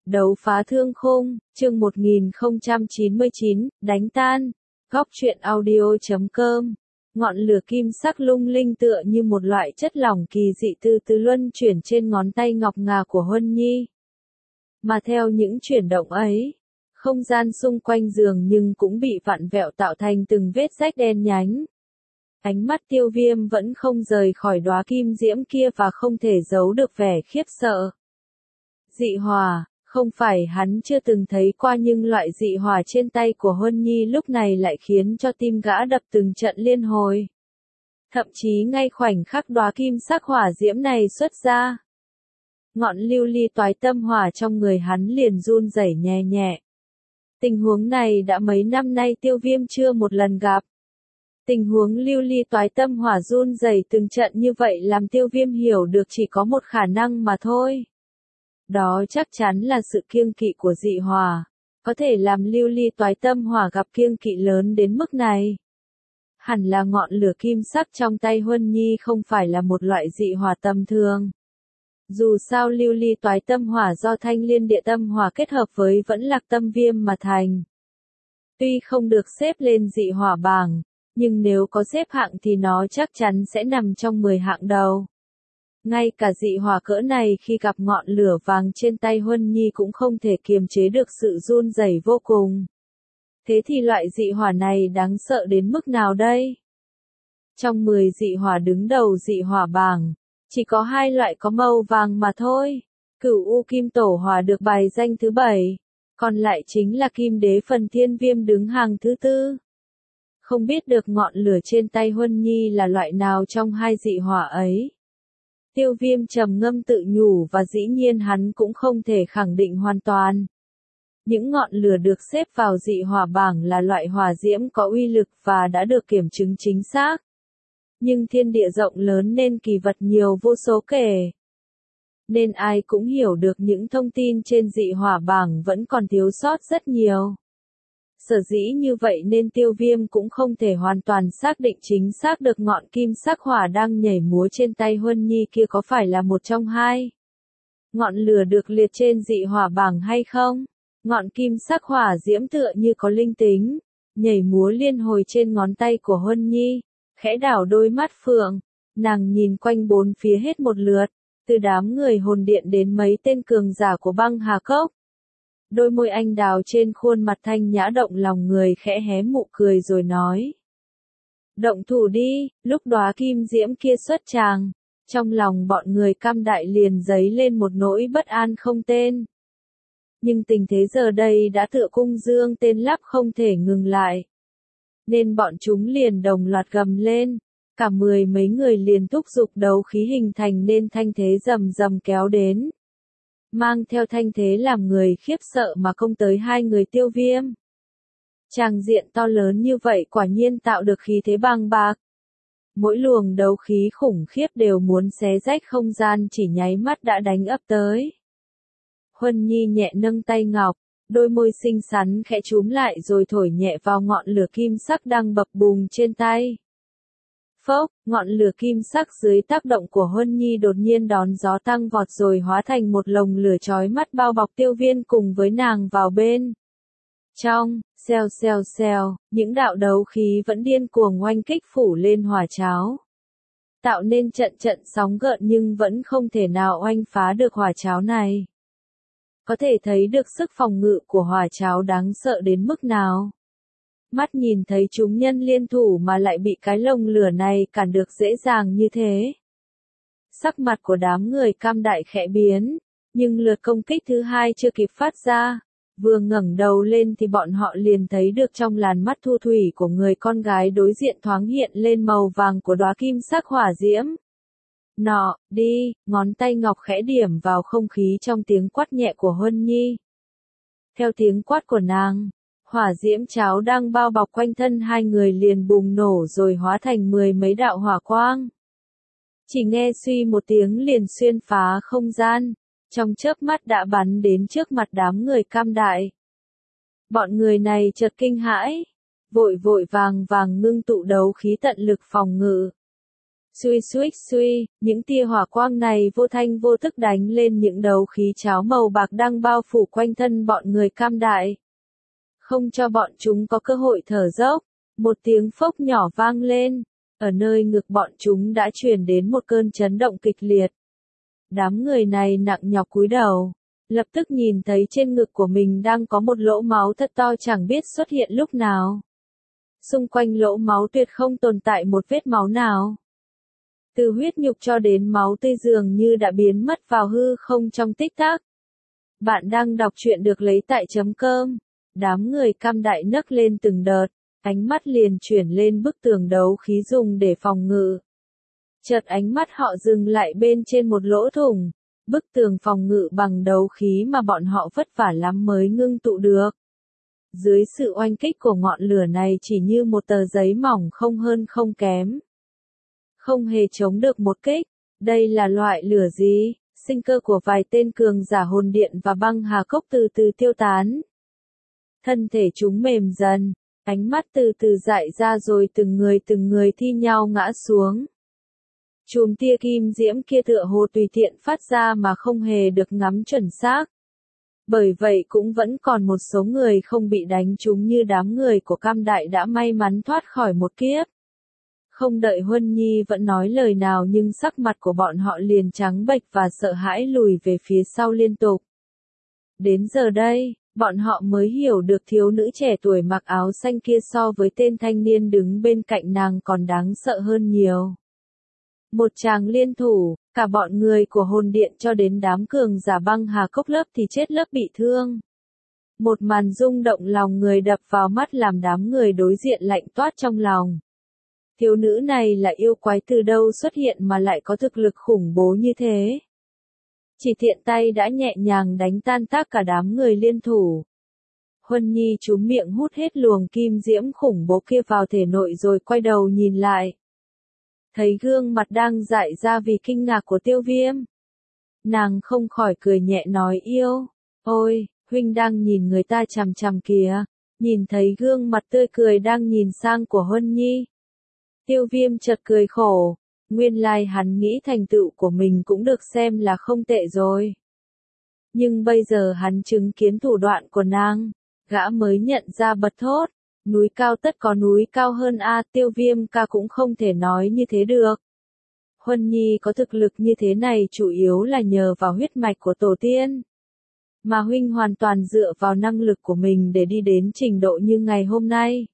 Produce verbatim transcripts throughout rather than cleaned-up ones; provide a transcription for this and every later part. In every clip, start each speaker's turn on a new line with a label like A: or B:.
A: Đấu phá thương khung, chương một nghìn không trăm chín mươi chín, đánh tan. Góc truyện audio chấm com. Ngọn lửa kim sắc lung linh tựa như một loại chất lỏng kỳ dị từ từ luân chuyển trên ngón tay ngọc ngà của Huân Nhi. Mà theo những chuyển động ấy, không gian xung quanh giường nhưng cũng bị vặn vẹo tạo thành từng vết rách đen nhánh. Ánh mắt Tiêu Viêm vẫn không rời khỏi đóa kim diễm kia và không thể giấu được vẻ khiếp sợ. Dị hỏa, không phải hắn chưa từng thấy qua nhưng loại dị hỏa trên tay của Huân Nhi lúc này lại khiến cho tim gã đập từng trận liên hồi. Thậm chí ngay khoảnh khắc đóa kim sắc hỏa diễm này xuất ra, ngọn lưu ly toái tâm hỏa trong người hắn liền run rẩy nhẹ nhẹ. Tình huống này đã mấy năm nay Tiêu Viêm chưa một lần gặp. Tình huống lưu ly toái tâm hỏa run rẩy từng trận như vậy làm Tiêu Viêm hiểu được chỉ có một khả năng mà thôi. Đó chắc chắn là sự kiêng kỵ của dị hỏa, có thể làm lưu ly toái tâm hỏa gặp kiêng kỵ lớn đến mức này. Hẳn là ngọn lửa kim sắc trong tay Huân Nhi không phải là một loại dị hỏa tầm thường. Dù sao lưu ly toái tâm hỏa do thanh liên địa tâm hỏa kết hợp với vẫn lạc tâm viêm mà thành. Tuy không được xếp lên dị hỏa bảng, nhưng nếu có xếp hạng thì nó chắc chắn sẽ nằm trong mười hạng đầu. Ngay cả dị hỏa cỡ này khi gặp ngọn lửa vàng trên tay Huân Nhi cũng không thể kiềm chế được sự run rẩy vô cùng. Thế thì loại dị hỏa này đáng sợ đến mức nào đây? Trong mười dị hỏa đứng đầu dị hỏa bảng, chỉ có hai loại có màu vàng mà thôi. Cửu U Kim Tổ Hỏa được bài danh thứ bảy, còn lại chính là Kim Đế Phần Thiên Viêm đứng hàng thứ tư. Không biết được ngọn lửa trên tay Huân Nhi là loại nào trong hai dị hỏa ấy. Tiêu Viêm trầm ngâm tự nhủ và dĩ nhiên hắn cũng không thể khẳng định hoàn toàn. Những ngọn lửa được xếp vào dị hỏa bảng là loại hỏa diễm có uy lực và đã được kiểm chứng chính xác. Nhưng thiên địa rộng lớn nên kỳ vật nhiều vô số kể. Nên ai cũng hiểu được những thông tin trên dị hỏa bảng vẫn còn thiếu sót rất nhiều. Sở dĩ như vậy nên Tiêu Viêm cũng không thể hoàn toàn xác định chính xác được ngọn kim sắc hỏa đang nhảy múa trên tay Huân Nhi kia có phải là một trong hai ngọn lửa được liệt trên dị hỏa bảng hay không. Ngọn kim sắc hỏa diễm tựa như có linh tính, nhảy múa liên hồi trên ngón tay của Huân Nhi, khẽ đảo đôi mắt phượng, nàng nhìn quanh bốn phía hết một lượt, từ đám người hồn điện đến mấy tên cường giả của băng hà cốc. Đôi môi anh đào trên khuôn mặt thanh nhã động lòng người khẽ hé mụ cười rồi nói. Động thủ đi, lúc đóa kim diễm kia xuất tràng, trong lòng bọn người Cam Đại liền dấy lên một nỗi bất an không tên. Nhưng tình thế giờ đây đã tựa cung dương tên lắp không thể ngừng lại. Nên bọn chúng liền đồng loạt gầm lên, cả mười mấy người liền thúc giục đấu khí hình thành nên thanh thế rầm rầm kéo đến. Mang theo thanh thế làm người khiếp sợ mà công tới hai người Tiêu Viêm. Tràng diện to lớn như vậy quả nhiên tạo được khí thế bàng bạc. Mỗi luồng đấu khí khủng khiếp đều muốn xé rách không gian chỉ nháy mắt đã đánh ấp tới. Huân Nhi nhẹ nâng tay ngọc, đôi môi xinh xắn khẽ chúm lại rồi thổi nhẹ vào ngọn lửa kim sắc đang bập bùng trên tay. Phốc, ngọn lửa kim sắc dưới tác động của Huân Nhi đột nhiên đón gió tăng vọt rồi hóa thành một lồng lửa chói mắt bao bọc Tiêu Viêm cùng với nàng vào bên trong. Xèo xèo xèo, những đạo đấu khí vẫn điên cuồng oanh kích phủ lên hỏa cháo, tạo nên trận trận sóng gợn nhưng vẫn không thể nào oanh phá được hỏa cháo này. Có thể thấy được sức phòng ngự của hỏa cháo đáng sợ đến mức nào. Mắt nhìn thấy chúng nhân liên thủ mà lại bị cái lồng lửa này cản được dễ dàng như thế. Sắc mặt của đám người Cam Đại khẽ biến, nhưng lượt công kích thứ hai chưa kịp phát ra. Vừa ngẩng đầu lên thì bọn họ liền thấy được trong làn mắt thu thủy của người con gái đối diện thoáng hiện lên màu vàng của đóa kim sắc hỏa diễm. Nọ, đi, ngón tay ngọc khẽ điểm vào không khí trong tiếng quát nhẹ của Huân Nhi. Theo tiếng quát của nàng, hỏa diễm cháo đang bao bọc quanh thân hai người liền bùng nổ rồi hóa thành mười mấy đạo hỏa quang. Chỉ nghe suy một tiếng liền xuyên phá không gian, trong chớp mắt đã bắn đến trước mặt đám người Cam Đại. Bọn người này chợt kinh hãi, vội vội vàng vàng ngưng tụ đấu khí tận lực phòng ngự. Xuy xuých xuy, những tia hỏa quang này vô thanh vô tức đánh lên những đấu khí cháo màu bạc đang bao phủ quanh thân bọn người Cam Đại. Không cho bọn chúng có cơ hội thở dốc, một tiếng phốc nhỏ vang lên, ở nơi ngực bọn chúng đã truyền đến một cơn chấn động kịch liệt. Đám người này nặng nhọc cúi đầu, lập tức nhìn thấy trên ngực của mình đang có một lỗ máu thật to chẳng biết xuất hiện lúc nào. Xung quanh lỗ máu tuyệt không tồn tại một vết máu nào. Từ huyết nhục cho đến máu tươi dường như đã biến mất vào hư không trong tích tắc. Bạn đang đọc truyện được lấy tại chấm cơm. Đám người Cam Đại nấc lên từng đợt, ánh mắt liền chuyển lên bức tường đấu khí dùng để phòng ngự. Chợt ánh mắt họ dừng lại bên trên một lỗ thủng, bức tường phòng ngự bằng đấu khí mà bọn họ vất vả lắm mới ngưng tụ được. Dưới sự oanh kích của ngọn lửa này chỉ như một tờ giấy mỏng không hơn không kém. Không hề chống được một kích. Đây là loại lửa gì? Sinh cơ của vài tên cường giả hồn điện và băng hà cốc từ từ tiêu tán. Thân thể chúng mềm dần, ánh mắt từ từ dại ra rồi từng người từng người thi nhau ngã xuống. Chùm tia kim diễm kia tựa hồ tùy tiện phát ra mà không hề được ngắm chuẩn xác. Bởi vậy cũng vẫn còn một số người không bị đánh trúng như đám người của Cam Đại đã may mắn thoát khỏi một kiếp. Không đợi Huân Nhi vẫn nói lời nào nhưng sắc mặt của bọn họ liền trắng bệch và sợ hãi lùi về phía sau liên tục. Đến giờ đây, bọn họ mới hiểu được thiếu nữ trẻ tuổi mặc áo xanh kia so với tên thanh niên đứng bên cạnh nàng còn đáng sợ hơn nhiều. Một chàng liên thủ, cả bọn người của hồn điện cho đến đám cường giả băng hà cốc lớp thì chết lớp bị thương. Một màn rung động lòng người đập vào mắt làm đám người đối diện lạnh toát trong lòng. Thiếu nữ này là yêu quái từ đâu xuất hiện mà lại có thực lực khủng bố như thế. Chỉ tiện tay đã nhẹ nhàng đánh tan tác cả đám người liên thủ. Huân Nhi trúm miệng hút hết luồng kim diễm khủng bố kia vào thể nội rồi quay đầu nhìn lại. Thấy gương mặt đang dại ra vì kinh ngạc của Tiêu Viêm. Nàng không khỏi cười nhẹ nói yêu. Ôi, huynh đang nhìn người ta chằm chằm kìa. Nhìn thấy gương mặt tươi cười đang nhìn sang của Huân Nhi. Tiêu Viêm chợt cười khổ. Nguyên lai hắn nghĩ thành tựu của mình cũng được xem là không tệ rồi. Nhưng bây giờ hắn chứng kiến thủ đoạn của nàng. Gã mới nhận ra bật thốt. Núi cao tất có núi cao hơn a, Tiêu Viêm ca cũng không thể nói như thế được. Huân Nhi có thực lực như thế này chủ yếu là nhờ vào huyết mạch của tổ tiên. Mà huynh hoàn toàn dựa vào năng lực của mình để đi đến trình độ như ngày hôm nay.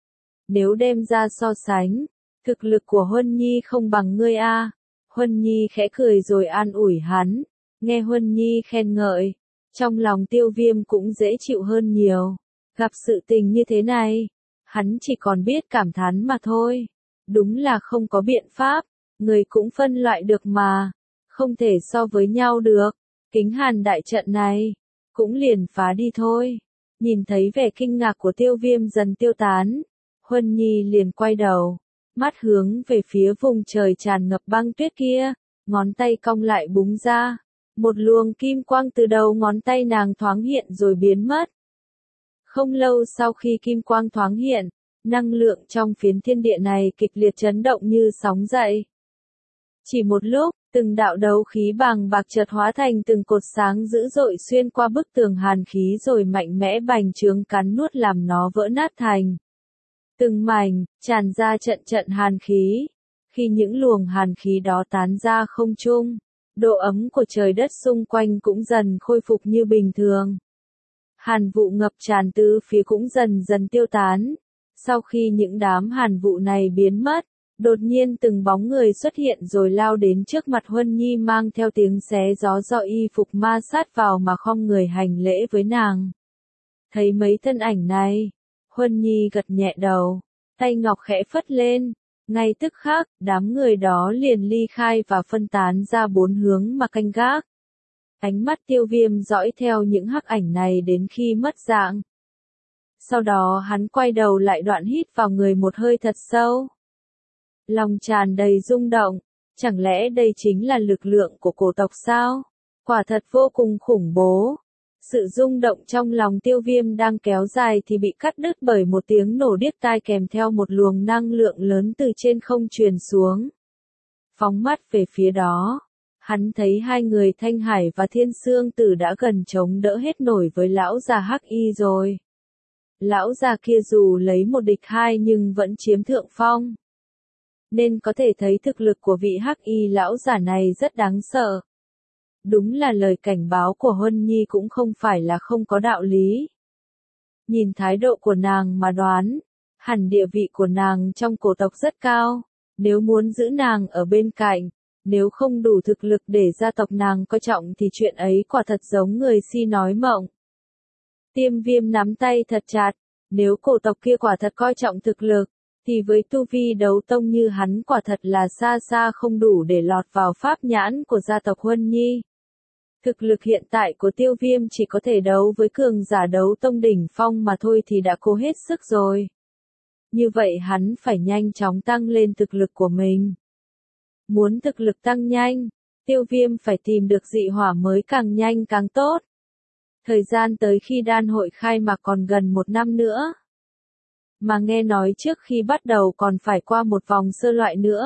A: Nếu đem ra so sánh, thực lực của Huân Nhi không bằng ngươi a. Huân Nhi khẽ cười rồi an ủi hắn. Nghe Huân Nhi khen ngợi, trong lòng Tiêu Viêm cũng dễ chịu hơn nhiều. Gặp sự tình như thế này, hắn chỉ còn biết cảm thán mà thôi. Đúng là không có biện pháp, người cũng phân loại được mà, không thể so với nhau được. Kính Hàn đại trận này, cũng liền phá đi thôi. Nhìn thấy vẻ kinh ngạc của Tiêu Viêm dần tiêu tán, Huân Nhi liền quay đầu, mắt hướng về phía vùng trời tràn ngập băng tuyết kia, ngón tay cong lại búng ra. Một luồng kim quang từ đầu ngón tay nàng thoáng hiện rồi biến mất. Không lâu sau khi kim quang thoáng hiện, năng lượng trong phiến thiên địa này kịch liệt chấn động như sóng dậy. Chỉ một lúc, từng đạo đấu khí bàng bạc chợt hóa thành từng cột sáng dữ dội xuyên qua bức tường hàn khí rồi mạnh mẽ bành trướng cắn nuốt làm nó vỡ nát thành từng mảnh, tràn ra trận trận hàn khí. Khi những luồng hàn khí đó tán ra không trung, độ ấm của trời đất xung quanh cũng dần khôi phục như bình thường. Hàn vụ ngập tràn tứ phía cũng dần dần tiêu tán. Sau khi những đám hàn vụ này biến mất, đột nhiên từng bóng người xuất hiện rồi lao đến trước mặt Huân Nhi mang theo tiếng xé gió do y phục ma sát vào mà khom người hành lễ với nàng. Thấy mấy thân ảnh này, Huân Nhi gật nhẹ đầu, tay ngọc khẽ phất lên. Ngay tức khắc, đám người đó liền ly khai và phân tán ra bốn hướng mà canh gác. Ánh mắt Tiêu Viêm dõi theo những hắc ảnh này đến khi mất dạng. Sau đó hắn quay đầu lại đoạn hít vào người một hơi thật sâu. Lòng tràn đầy rung động, chẳng lẽ đây chính là lực lượng của cổ tộc sao? Quả thật vô cùng khủng bố. Sự rung động trong lòng Tiêu Viêm đang kéo dài thì bị cắt đứt bởi một tiếng nổ điếc tai kèm theo một luồng năng lượng lớn từ trên không truyền xuống. Phóng mắt về phía đó, hắn thấy hai người Thanh Hải và Thiên Sương Tử đã gần chống đỡ hết nổi với lão già Hắc Y rồi. Lão già kia dù lấy một địch hai nhưng vẫn chiếm thượng phong. Nên có thể thấy thực lực của vị Hắc Y lão già này rất đáng sợ. Đúng là lời cảnh báo của Huân Nhi cũng không phải là không có đạo lý. Nhìn thái độ của nàng mà đoán, hẳn địa vị của nàng trong cổ tộc rất cao. Nếu muốn giữ nàng ở bên cạnh, nếu không đủ thực lực để gia tộc nàng coi trọng thì chuyện ấy quả thật giống người si nói mộng. Tiêm Viêm nắm tay thật chặt, nếu cổ tộc kia quả thật coi trọng thực lực, thì với tu vi đấu tông như hắn quả thật là xa xa không đủ để lọt vào pháp nhãn của gia tộc Huân Nhi. Thực lực hiện tại của Tiêu Viêm chỉ có thể đấu với cường giả đấu tông đỉnh phong mà thôi thì đã cố hết sức rồi. Như vậy hắn phải nhanh chóng tăng lên thực lực của mình. Muốn thực lực tăng nhanh, Tiêu Viêm phải tìm được dị hỏa mới càng nhanh càng tốt. Thời gian tới khi đan hội khai mạc còn gần một năm nữa. Mà nghe nói trước khi bắt đầu còn phải qua một vòng sơ loại nữa.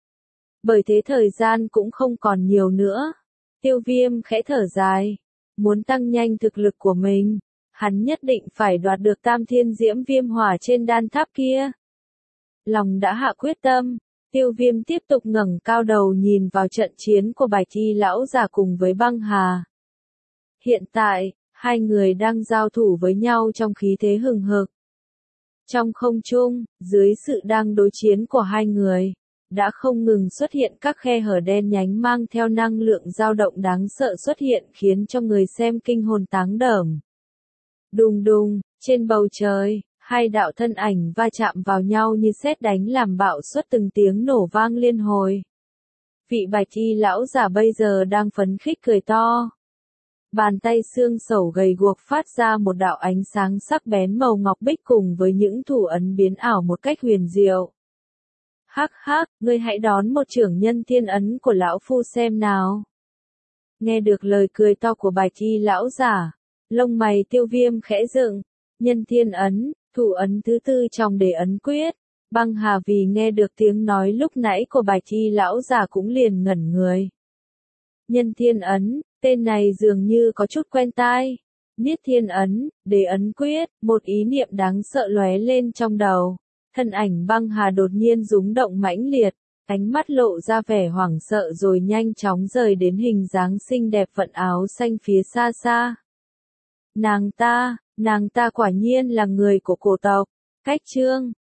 A: Bởi thế thời gian cũng không còn nhiều nữa. Tiêu Viêm khẽ thở dài. Muốn tăng nhanh thực lực của mình, hắn nhất định phải đoạt được tam thiên diễm viêm hỏa trên đan tháp kia. Lòng đã hạ quyết tâm, Tiêu Viêm tiếp tục ngẩng cao đầu nhìn vào trận chiến của Bạch Y lão già cùng với Băng Hà. Hiện tại, hai người đang giao thủ với nhau trong khí thế hừng hực. Trong không trung, dưới sự đang đối chiến của hai người, đã không ngừng xuất hiện các khe hở đen nhánh mang theo năng lượng dao động đáng sợ xuất hiện khiến cho người xem kinh hồn táng đởm. Đùng đùng, trên bầu trời, hai đạo thân ảnh va chạm vào nhau như sét đánh làm bạo xuất từng tiếng nổ vang liên hồi. Vị Bạch Y lão giả bây giờ đang phấn khích cười to. Bàn tay xương sẩu gầy guộc phát ra một đạo ánh sáng sắc bén màu ngọc bích cùng với những thủ ấn biến ảo một cách huyền diệu. Hắc hắc, ngươi hãy đón một trưởng nhân thiên ấn của lão phu xem nào. Nghe được lời cười to của Bạch Y lão giả, lông mày Tiêu Viêm khẽ dựng. Nhân thiên ấn, thủ ấn thứ tư trong đề ấn quyết. Băng Hà vì nghe được tiếng nói lúc nãy của Bạch Y lão giả cũng liền ngẩn người. Nhân thiên ấn, tên này dường như có chút quen tai. Niết thiên ấn, đề ấn quyết, một ý niệm đáng sợ lóe lên trong đầu. Thân ảnh Băng Hà đột nhiên rúng động mãnh liệt, ánh mắt lộ ra vẻ hoảng sợ rồi nhanh chóng rời đến hình dáng xinh đẹp vận áo xanh phía xa xa. Nàng ta, nàng ta quả nhiên là người của cổ tộc. Cách chương